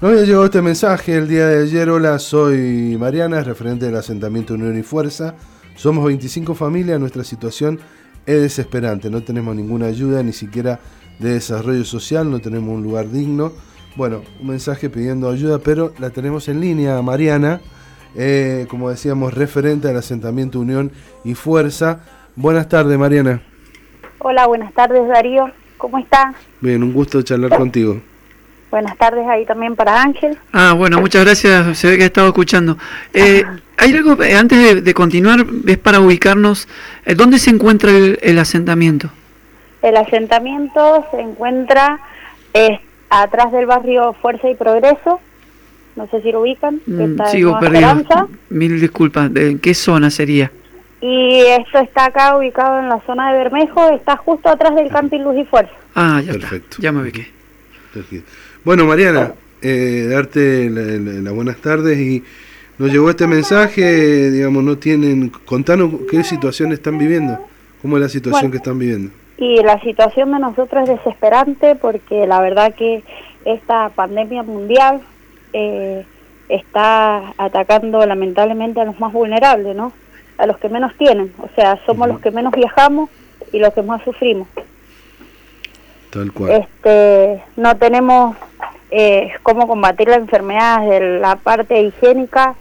Nos había llegado este mensaje el día de ayer. Hola, soy Mariana, referente del asentamiento Unión y Fuerza. Somos 25 familias, nuestra situación es desesperante. No tenemos ninguna ayuda, ni siquiera de desarrollo social, no tenemos un lugar digno. Bueno, un mensaje pidiendo ayuda, pero la tenemos en línea, Mariana. Como decíamos, referente al asentamiento Unión y Fuerza. Buenas tardes, Mariana. Hola, buenas tardes, Darío. ¿Cómo está? Bien, un gusto charlar contigo. Buenas tardes ahí también para Ángel. Bueno, muchas gracias, se ve que ha estado escuchando. Hay algo, antes de continuar, es para ubicarnos, ¿dónde se encuentra el asentamiento? El asentamiento se encuentra atrás del barrio Fuerza y Progreso, no sé si lo ubican. Sigo perdido, mil disculpas, ¿en qué zona sería? Y esto está acá ubicado en la zona de Bermejo, está justo atrás del Camping Luz y Fuerza. Ya Perfecto. Está, ya me ubiqué. Perfecto. Bueno, Mariana, darte las buenas tardes, y nos llegó este mensaje, digamos, contanos qué situación están viviendo, cómo es la situación que están viviendo. Y la situación de nosotros es desesperante porque la verdad que esta pandemia mundial está atacando lamentablemente a los más vulnerables, ¿no? A los que menos tienen, o sea, somos los que menos viajamos y los que más sufrimos. Tal cual. No tenemos cómo combatir la enfermedad de la parte higiénica,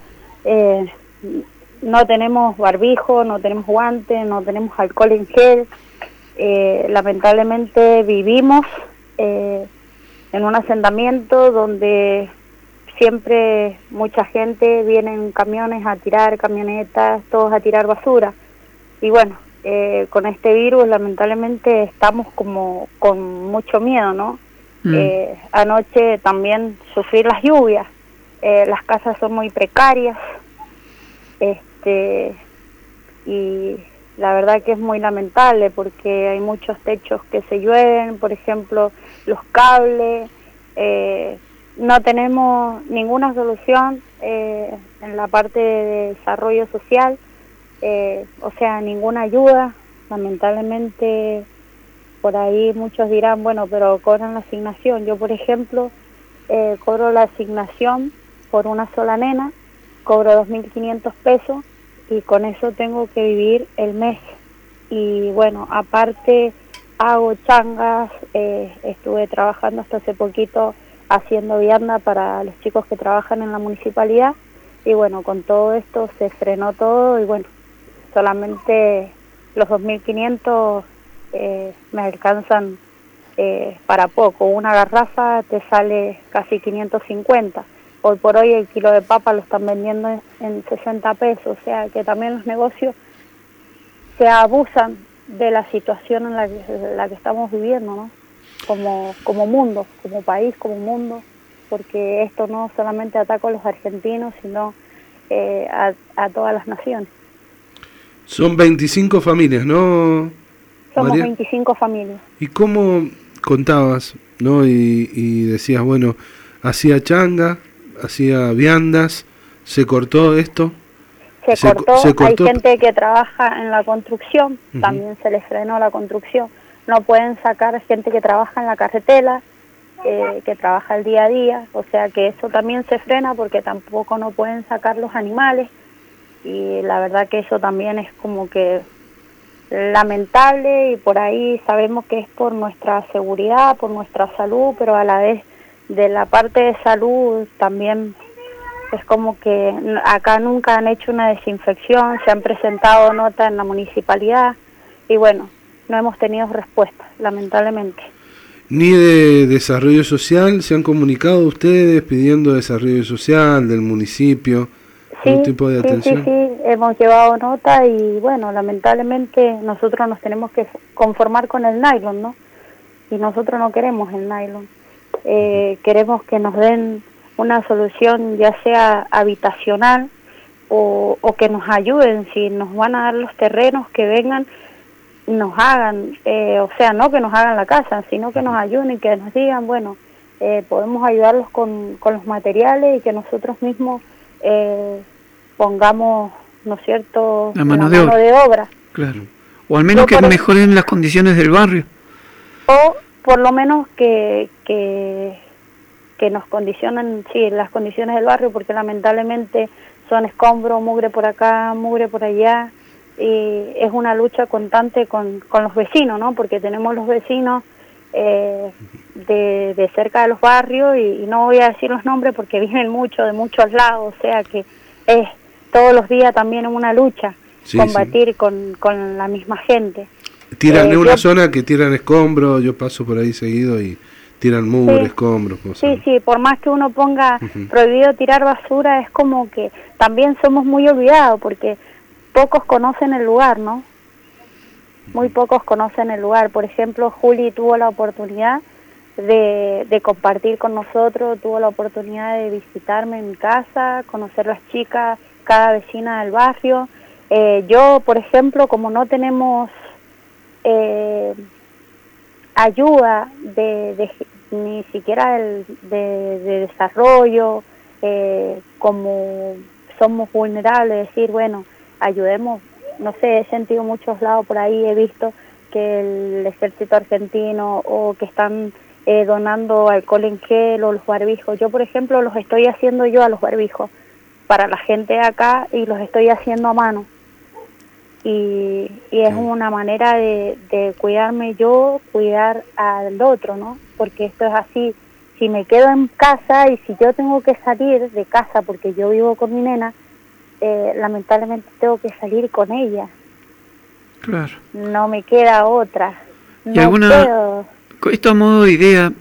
no tenemos barbijo, no tenemos guantes, no tenemos alcohol en gel. Lamentablemente vivimos en un asentamiento donde siempre mucha gente viene en camiones a tirar, camionetas, todos a tirar basura. Y bueno, con este virus lamentablemente estamos como con mucho miedo, ¿no? Anoche también sufrí las lluvias, las casas son muy precarias, y la verdad que es muy lamentable porque hay muchos techos que se llueven, por ejemplo, los cables, no tenemos ninguna solución en la parte de desarrollo social, o sea, ninguna ayuda. Lamentablemente por ahí muchos dirán, bueno, pero cobran la asignación. Yo, por ejemplo, cobro la asignación por una sola nena, cobro 2.500 pesos y con eso tengo que vivir el mes. Y bueno, aparte hago changas, estuve trabajando hasta hace poquito haciendo vianda para los chicos que trabajan en la municipalidad, y bueno, con todo esto se frenó todo y bueno, solamente los 2.500 me alcanzan para poco. Una garrafa te sale casi 550. Hoy por hoy el kilo de papa lo están vendiendo en 60 pesos, o sea que también los negocios se abusan de la situación en la que estamos viviendo, ¿no? Como mundo, como país, como mundo, porque esto no solamente ataca a los argentinos, sino a todas las naciones. Son 25 familias, ¿no, Somos María? 25 familias. ¿Y cómo contabas, no? Y decías, bueno, hacía changa, hacía viandas, ¿se cortó esto? Se cortó. Hay gente que trabaja en la construcción, también se les frenó la construcción. No pueden sacar gente que trabaja en la carretera, que trabaja el día a día, o sea que eso también se frena porque tampoco no pueden sacar los animales, y la verdad que eso también es como que lamentable, y por ahí sabemos que es por nuestra seguridad, por nuestra salud, pero a la vez de la parte de salud también es como que acá nunca han hecho una desinfección, se han presentado notas en la municipalidad y bueno, no hemos tenido respuesta, lamentablemente. Ni de desarrollo social, ¿se han comunicado ustedes pidiendo desarrollo social del municipio? ¿Algún tipo de atención? Sí, hemos llevado nota y bueno, lamentablemente nosotros nos tenemos que conformar con el nylon, ¿no? Y nosotros no queremos el nylon. Queremos que nos den una solución, ya sea habitacional o que nos ayuden. Si nos van a dar los terrenos, que vengan, nos hagan, o sea, no que nos hagan la casa, sino que nos ayuden y que nos digan, bueno, podemos ayudarlos con los materiales y que nosotros mismos pongamos, ¿no es cierto?, la mano de obra. Claro. O al menos que mejoren las condiciones del barrio. O por lo menos que que nos condicionan, sí, las condiciones del barrio, porque lamentablemente son escombros, mugre por acá, mugre por allá, y es una lucha constante con los vecinos, ¿no? Porque tenemos los vecinos de cerca de los barrios, y no voy a decir los nombres porque vienen mucho de muchos lados, o sea que es todos los días también una lucha, sí, combatir sí. con la misma gente. Tiran en una zona que tiran escombros, yo paso por ahí seguido y tiran mugre, sí, escombros, cosas. Sí, sí, por más que uno ponga prohibido tirar basura, es como que también somos muy olvidados, porque pocos conocen el lugar, ¿no? Muy pocos conocen el lugar. Por ejemplo, Juli tuvo la oportunidad de compartir con nosotros, tuvo la oportunidad de visitarme en mi casa, conocer las chicas, cada vecina del barrio. Yo, por ejemplo, como no tenemos ayuda ni siquiera de desarrollo, como somos vulnerables, decir, bueno, ayudemos, no sé, he sentido muchos lados por ahí, he visto que el ejército argentino o que están donando alcohol en gel o los barbijos. Yo, por ejemplo, los estoy haciendo yo a los barbijos para la gente de acá, y los estoy haciendo a mano. Y es una manera de cuidarme yo, cuidar al otro, ¿no? Porque esto es así. Si me quedo en casa y si yo tengo que salir de casa porque yo vivo con mi nena, lamentablemente tengo que salir con ella. Claro. No me queda otra. ¿Y alguna, esto a modo de idea,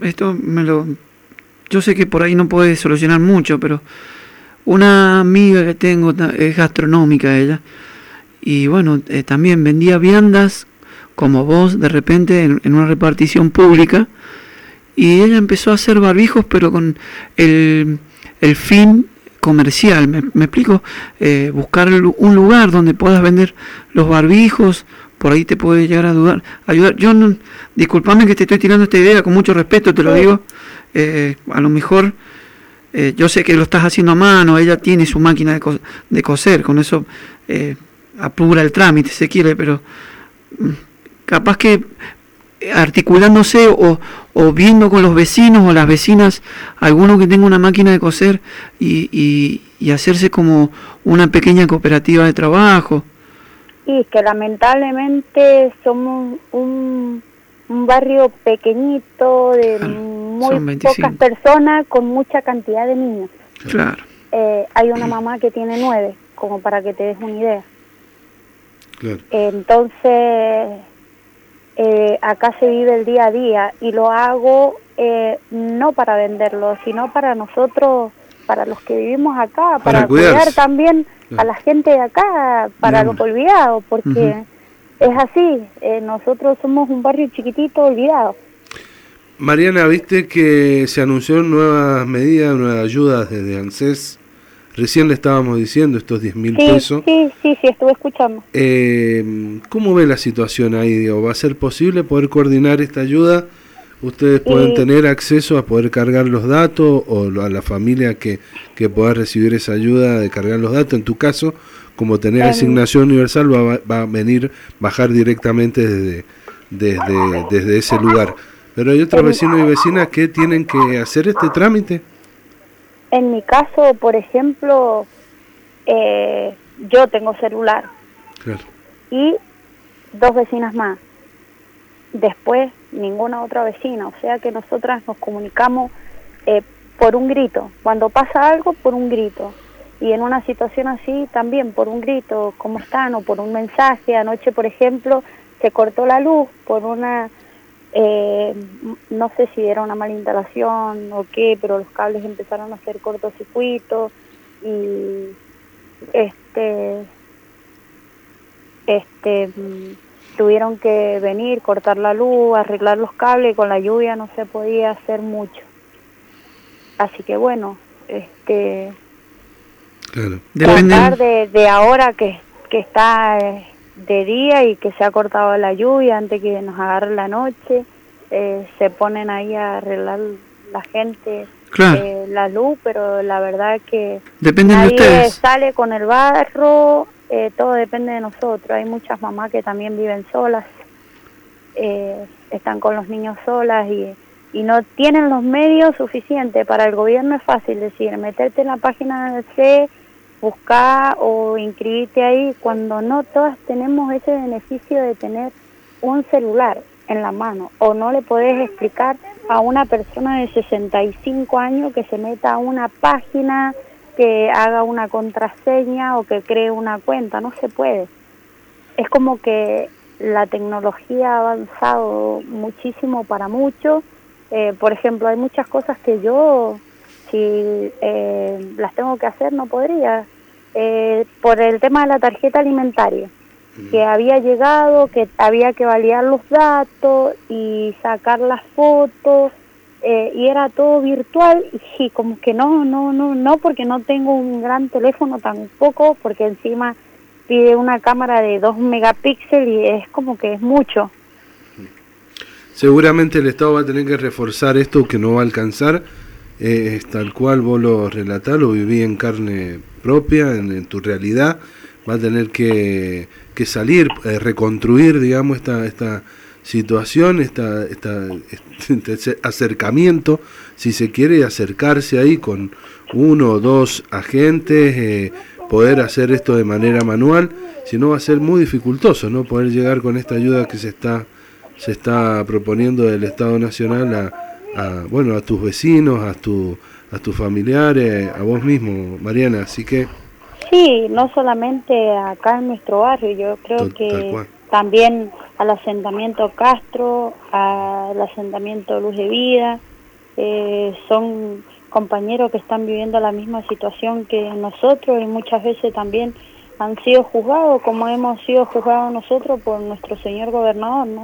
yo sé que por ahí no puede solucionar mucho, pero una amiga que tengo es gastronómica ella, y bueno, también vendía viandas como vos de repente en una repartición pública, y ella empezó a hacer barbijos pero con el fin comercial, ¿me explico? Buscar un lugar donde puedas vender los barbijos, por ahí te puede llegar a ayudar. Yo no, disculpame que te estoy tirando esta idea, con mucho respeto te lo digo, a lo mejor yo sé que lo estás haciendo a mano, ella tiene su máquina de coser, con eso apura el trámite si se quiere, pero capaz que articulándose o viendo con los vecinos o las vecinas, alguno que tenga una máquina de coser y hacerse como una pequeña cooperativa de trabajo. Y que lamentablemente somos un barrio pequeñito de muy pocas personas con mucha cantidad de niños. Claro. Hay una mamá que tiene 9, como para que te des una idea. Claro. Entonces acá se vive el día a día, y lo hago no para venderlo, sino para nosotros, para los que vivimos acá, para cuidar también a la gente de acá, para los olvidados, porque es así, nosotros somos un barrio chiquitito olvidado. Mariana, viste que se anunció nuevas medidas, nuevas ayudas desde ANSES. Recién le estábamos diciendo estos 10.000 pesos. Sí, estuve escuchando. ¿Cómo ve la situación ahí? Digo, ¿va a ser posible poder coordinar esta ayuda? ¿Ustedes pueden tener acceso a poder cargar los datos, o a la familia que pueda recibir esa ayuda de cargar los datos? En tu caso, como tenés asignación universal, va a bajar directamente desde ese lugar. Pero hay otros vecinos y vecinas que tienen que hacer este trámite. En mi caso, por ejemplo, yo tengo celular. Claro. Y 2 vecinas más. Después, ninguna otra vecina. O sea que nosotras nos comunicamos por un grito. Cuando pasa algo, por un grito. Y en una situación así, también por un grito, ¿cómo están? O por un mensaje. Anoche, por ejemplo, se cortó la luz por una... no sé si era una mala instalación o qué, pero los cables empezaron a hacer cortocircuito y tuvieron que venir, cortar la luz, arreglar los cables, y con la lluvia no se podía hacer mucho. Así que bueno, claro. tratar de ahora que está de día y que se ha cortado la lluvia antes que nos agarre la noche, se ponen ahí a arreglar la gente, claro, la luz, pero la verdad que dependen nadie de ustedes. sale con el barro, todo depende de nosotros. Hay muchas mamás que también viven solas, están con los niños solas, y y no tienen los medios suficientes. Para el gobierno es fácil decir, meterte en la página del C, buscar o inscribirte ahí, cuando no todas tenemos ese beneficio de tener un celular en la mano, o no le podés explicar a una persona de 65 años que se meta a una página, que haga una contraseña o que cree una cuenta, no se puede. Es como que la tecnología ha avanzado muchísimo para muchos. Por ejemplo, hay muchas cosas que yo, si las tengo que hacer, no podría. Por el tema de la tarjeta alimentaria, que había llegado, que había que validar los datos y sacar las fotos, y era todo virtual, y como que no, porque no tengo un gran teléfono tampoco, porque encima pide una cámara de 2 megapíxeles y es como que es mucho. Seguramente el Estado va a tener que reforzar esto, que no va a alcanzar, tal cual vos lo relatás, lo viví en carne propia, en tu realidad. Va a tener que salir, reconstruir, digamos, esta situación, este acercamiento, si se quiere, acercarse ahí con 1 o 2 agentes, poder hacer esto de manera manual, si no va a ser muy dificultoso, ¿no? Poder llegar con esta ayuda que se está proponiendo del Estado Nacional a tus vecinos, a tus familiares, a vos mismo, Mariana, así que... Sí, no solamente acá en nuestro barrio, yo creo que también al asentamiento Castro, al asentamiento Luz de Vida, son compañeros que están viviendo la misma situación que nosotros y muchas veces también han sido juzgados, como hemos sido juzgados nosotros por nuestro señor gobernador, ¿no?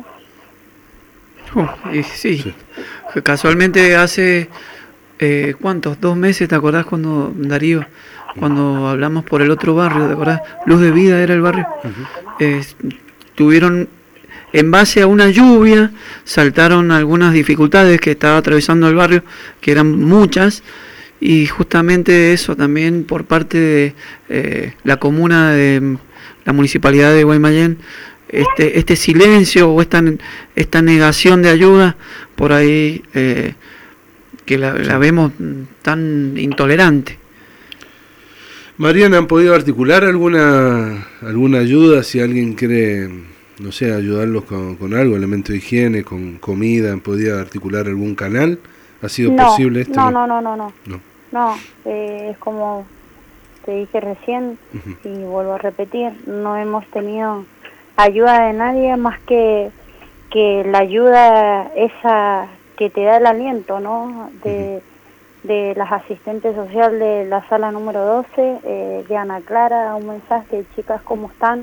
Sí, casualmente hace, ¿cuántos? 2 meses, ¿te acordás cuando, Darío, cuando hablamos por el otro barrio, ¿te acordás? Luz de Vida era el barrio. Tuvieron, en base a una lluvia, saltaron algunas dificultades que estaba atravesando el barrio, que eran muchas, y justamente eso también por parte de la comuna de la municipalidad de Guaymallén, este silencio o esta negación de ayuda, por ahí que la vemos tan intolerante. Mariana, ¿han podido articular alguna ayuda? Si alguien quiere, no sé, ayudarlos con algo, elemento de higiene, con comida, ¿han podido articular algún canal? ¿Ha sido posible esto? No, es como te dije recién, y vuelvo a repetir, no hemos tenido ayuda de nadie más que la ayuda esa que te da el aliento, ¿no? De las asistentes sociales de la sala número 12, de Ana Clara, un mensaje, chicas, ¿cómo están?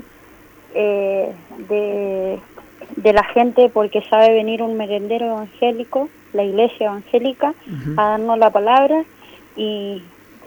De la gente, porque sabe venir un merendero evangélico, la iglesia evangélica, a darnos la palabra, y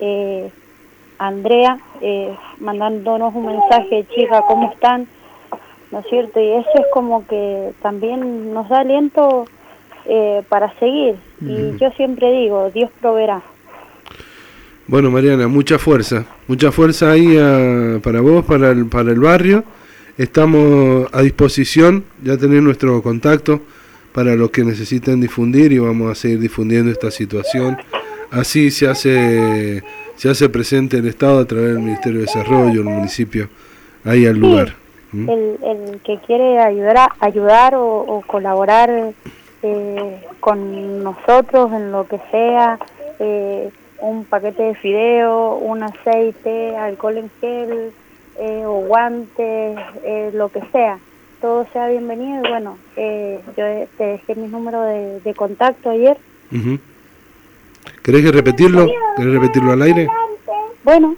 Andrea mandándonos un mensaje, chicas, ¿cómo están? ¿No es cierto? Y eso es como que también nos da aliento para seguir. Y yo siempre digo, Dios proveerá. Bueno, Mariana, mucha fuerza ahí para vos, para el barrio. Estamos a disposición, ya tenés nuestro contacto para los que necesiten difundir, y vamos a seguir difundiendo esta situación. Así se hace presente el Estado a través del Ministerio de Desarrollo, el municipio, ahí al lugar. El que quiere ayudar o colaborar con nosotros en lo que sea, un paquete de fideo, un aceite, alcohol en gel, o guantes, lo que sea, todo sea bienvenido. Y bueno, yo te dejé mi número de contacto ayer. ¿Querés repetirlo al aire? Bueno,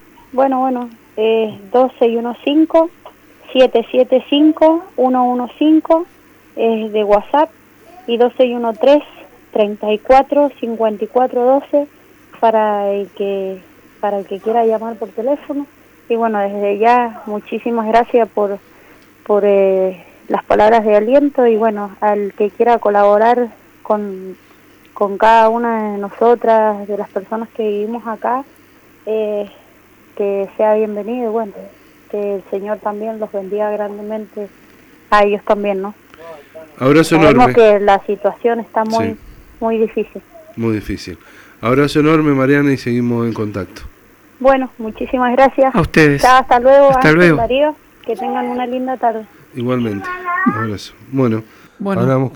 2615775-115 es de WhatsApp, y 261-334-5412 para el que quiera llamar por teléfono. Y bueno, desde ya muchísimas gracias por las palabras de aliento, y bueno, al que quiera colaborar con cada una de nosotras, de las personas que vivimos acá, que sea bienvenido, y bueno, que el Señor también los bendiga grandemente a ellos también, ¿no? Abrazo enorme. Sabemos que la situación está muy difícil. Muy difícil. Abrazo enorme, Mariana, y seguimos en contacto. Bueno, muchísimas gracias. A ustedes. Ya, hasta luego. Hasta luego. Darío, que tengan una linda tarde. Igualmente. Abrazo. Bueno, Bueno. hablamos.